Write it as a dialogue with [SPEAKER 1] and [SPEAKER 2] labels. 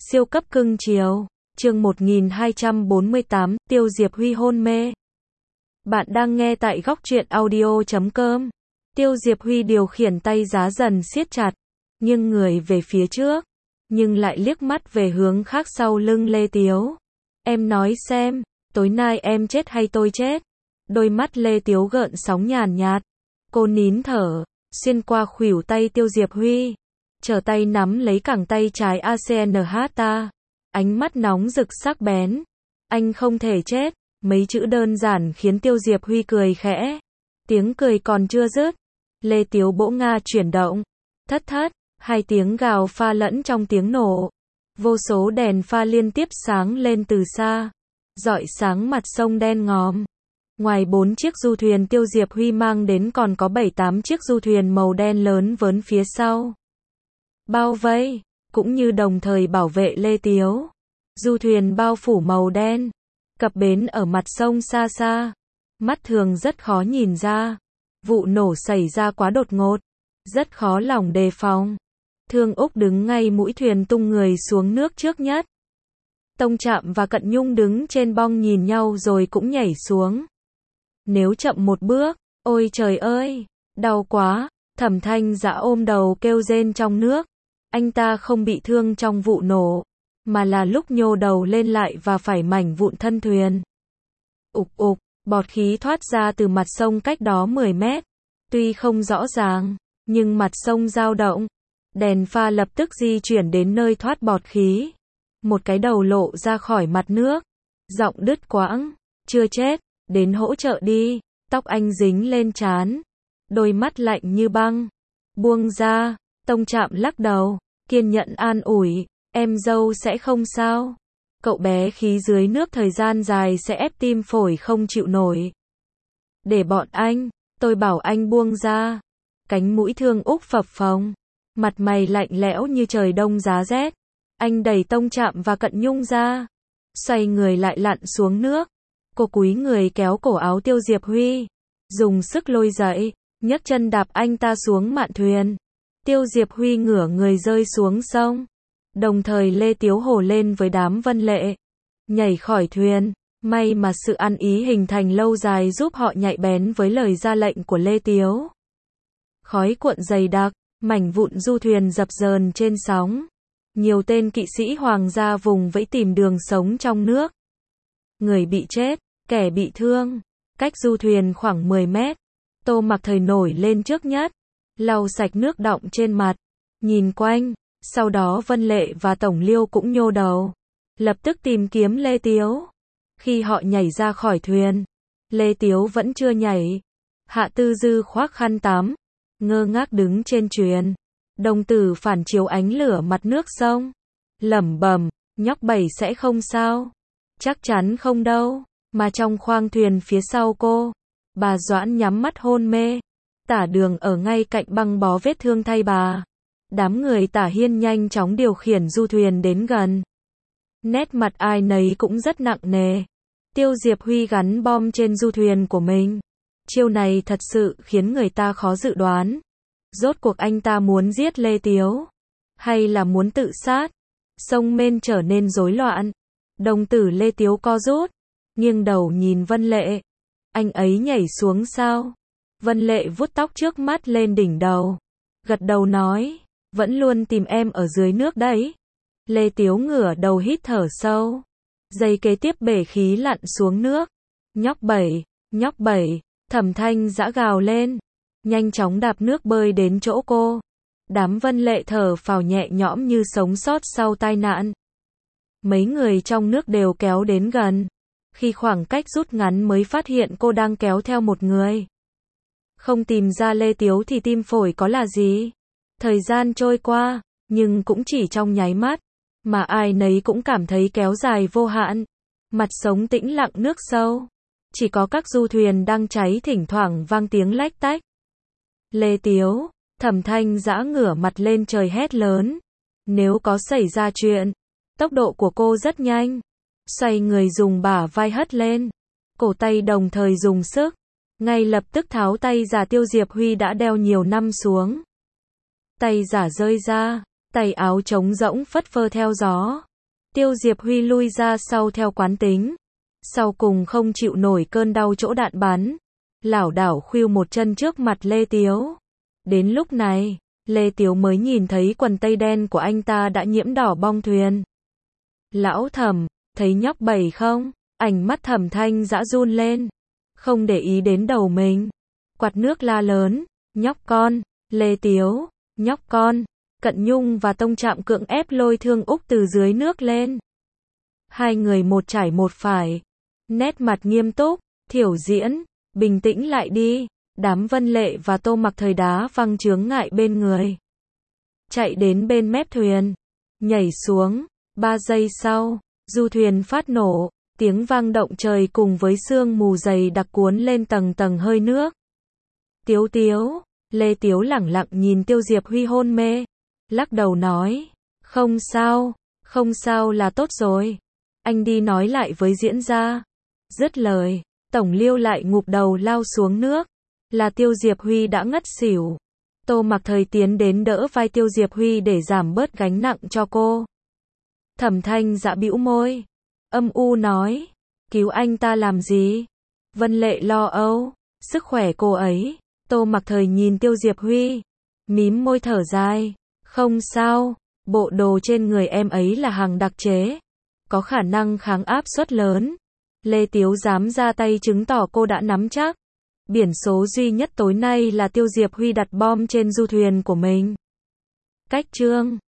[SPEAKER 1] Siêu cấp cưng chiều. Chương 1248, Tiêu Diệp Huy hôn mê. Bạn đang nghe tại góc truyện audio.com. Tiêu Diệp Huy điều khiển tay giá dần siết chặt, nghiêng người về phía trước, nhưng lại liếc mắt về hướng khác sau lưng Lê Tiếu. Em nói xem, tối nay em chết hay tôi chết? Đôi mắt Lê Tiếu gợn sóng nhàn nhạt. Cô nín thở, xuyên qua khuỷu tay Tiêu Diệp Huy, trở tay nắm lấy cẳng tay trái ACNH. Ánh mắt nóng rực sắc bén. Anh không thể chết. Mấy chữ đơn giản khiến Tiêu Diệp Huy cười khẽ. Tiếng cười còn chưa dứt, Lê Tiếu bỗ Nga chuyển động. Thất thất, hai tiếng gào pha lẫn trong tiếng nổ. Vô số đèn pha liên tiếp sáng lên từ xa, rọi sáng mặt sông đen ngòm. Ngoài 4 chiếc du thuyền Tiêu Diệp Huy mang đến còn có 7-8 chiếc du thuyền màu đen lớn vớn phía sau, bao vây, cũng như đồng thời bảo vệ Lê Tiếu. Du thuyền bao phủ màu đen, cập bến ở mặt sông xa xa. Mắt thường rất khó nhìn ra. Vụ nổ xảy ra quá đột ngột, rất khó lòng đề phòng. Thương Úc đứng ngay mũi thuyền tung người xuống nước trước nhất. Tông Trạm và Cận Nhung đứng trên bong nhìn nhau rồi cũng nhảy xuống. Nếu chậm một bước, ôi trời ơi, đau quá. Thẩm Thanh Dã ôm đầu kêu rên trong nước. Anh ta không bị thương trong vụ nổ, mà là lúc nhô đầu lên lại và phải mảnh vụn thân thuyền. Ục ục, bọt khí thoát ra từ mặt sông cách đó 10 mét. Tuy không rõ ràng, nhưng mặt sông dao động. Đèn pha lập tức di chuyển đến nơi thoát bọt khí. Một cái đầu lộ ra khỏi mặt nước. Giọng đứt quãng, chưa chết, đến hỗ trợ đi. Tóc anh dính lên trán, đôi mắt lạnh như băng. Buông ra. Tông Trạm lắc đầu, kiên nhẫn an ủi, em dâu sẽ không sao. Cậu bé khí dưới nước thời gian dài sẽ ép tim phổi không chịu nổi. Để bọn anh, tôi bảo anh buông ra. Cánh mũi Thương Úc phập phồng, mặt mày lạnh lẽo như trời đông giá rét. Anh đẩy Tông Trạm và Cận Nhung ra, xoay người lại lặn xuống nước. Cô cúi người kéo cổ áo Tiêu Diệp Huy, dùng sức lôi dậy, nhấc chân đạp anh ta xuống mạn thuyền. Tiêu Diệp Huy ngửa người rơi xuống sông. Đồng thời Lê Tiếu hô lên với đám Vân Lệ, nhảy khỏi thuyền. May mà sự ăn ý hình thành lâu dài giúp họ nhạy bén với lời ra lệnh của Lê Tiếu. Khói cuộn dày đặc, mảnh vụn du thuyền dập dờn trên sóng. Nhiều tên kỵ sĩ hoàng gia vùng vẫy tìm đường sống trong nước. Người bị chết, kẻ bị thương, cách du thuyền khoảng 10 mét. Tô Mặc Thời nổi lên trước nhất, lau sạch nước đọng trên mặt, nhìn quanh. Sau đó Vân Lệ và Tổng Liêu cũng nhô đầu, lập tức tìm kiếm Lê Tiếu. Khi họ nhảy ra khỏi thuyền, Lê Tiếu vẫn chưa nhảy. Hạ Tư Dư khoác khăn tắm, ngơ ngác đứng trên thuyền. Đồng tử phản chiếu ánh lửa mặt nước sông, lẩm bẩm, nhóc Bảy sẽ không sao. Chắc chắn không đâu. Mà trong khoang thuyền phía sau cô, bà Doãn nhắm mắt hôn mê. Tả Đường ở ngay cạnh băng bó vết thương thay bà. Đám người Tả Hiên nhanh chóng điều khiển du thuyền đến gần. Nét mặt ai nấy cũng rất nặng nề. Tiêu Diệp Huy gắn bom trên du thuyền của mình. Chiêu này thật sự khiến người ta khó dự đoán. Rốt cuộc anh ta muốn giết Lê Tiếu, hay là muốn tự sát? Sông Mên trở nên rối loạn. Đồng tử Lê Tiếu co rút, nghiêng đầu nhìn Vân Lệ. Anh ấy nhảy xuống sao? Vân Lệ vuốt tóc trước mắt lên đỉnh đầu, gật đầu nói, vẫn luôn tìm em ở dưới nước đấy. Lê Tiếu ngửa đầu hít thở sâu. Giây kế tiếp bể khí lặn xuống nước. Nhóc Bảy, Thẩm Thanh Dã gào lên, nhanh chóng đạp nước bơi đến chỗ cô. Đám Vân Lệ thở phào nhẹ nhõm như sống sót sau tai nạn. Mấy người trong nước đều kéo đến gần. Khi khoảng cách rút ngắn mới phát hiện cô đang kéo theo một người. Không tìm ra Lê Tiếu thì tim phổi có là gì. Thời gian trôi qua, nhưng cũng chỉ trong nháy mắt, mà ai nấy cũng cảm thấy kéo dài vô hạn. Mặt sông tĩnh lặng nước sâu, chỉ có các du thuyền đang cháy thỉnh thoảng vang tiếng lách tách. Lê Tiếu, Thẩm Thanh Dã ngửa mặt lên trời hét lớn. Nếu có xảy ra chuyện, tốc độ của cô rất nhanh. Xoay người dùng bả vai hất lên, cổ tay đồng thời dùng sức, ngay lập tức tháo tay giả Tiêu Diệp Huy đã đeo nhiều năm xuống. Tay giả rơi ra, tay áo trống rỗng phất phơ theo gió. Tiêu Diệp Huy lui ra sau theo quán tính. Sau cùng không chịu nổi cơn đau chỗ đạn bắn. Lảo đảo khuỵu một chân trước mặt Lê Tiếu. Đến lúc này, Lê Tiếu mới nhìn thấy quần tây đen của anh ta đã nhiễm đỏ bong thuyền. Lão Thẩm, thấy nhóc Bảy không? Ánh mắt Thẩm Thanh Dã run lên. Không để ý đến đầu mình. Quạt nước la lớn. Nhóc con, Lê Tiếu, nhóc con. Cận Nhung và Tông Trạm cưỡng ép lôi Thương Úc từ dưới nước lên. Hai người một trái một phải. Nét mặt nghiêm túc, Thiểu Diễn, bình tĩnh lại đi. Đám Vân Lệ và Tô Mặc Thời đá văng chướng ngại bên người. Chạy đến bên mép thuyền. Nhảy xuống. 3 giây sau, du thuyền phát nổ. Tiếng vang động trời cùng với sương mù dày đặc cuốn lên tầng tầng hơi nước. Tiếu Tiếu, Lê Tiếu lẳng lặng nhìn Tiêu Diệp Huy hôn mê. Lắc đầu nói. Không sao là tốt rồi. Anh đi nói lại với diễn gia. Dứt lời, Tổng Liêu lại ngụp đầu lao xuống nước. Là Tiêu Diệp Huy đã ngất xỉu. Tô Mặc Thời tiến đến đỡ vai Tiêu Diệp Huy để giảm bớt gánh nặng cho cô. Thẩm Thanh Dã bĩu môi. Âm u nói. Cứu anh ta làm gì? Vân Lệ lo âu. Sức khỏe cô ấy. Tô Mặc Thời nhìn Tiêu Diệp Huy. Mím môi thở dài. Không sao. Bộ đồ trên người em ấy là hàng đặc chế. Có khả năng kháng áp suất lớn. Lê Tiếu dám ra tay chứng tỏ cô đã nắm chắc. Biển số duy nhất tối nay là Tiêu Diệp Huy đặt bom trên du thuyền của mình. Cách chương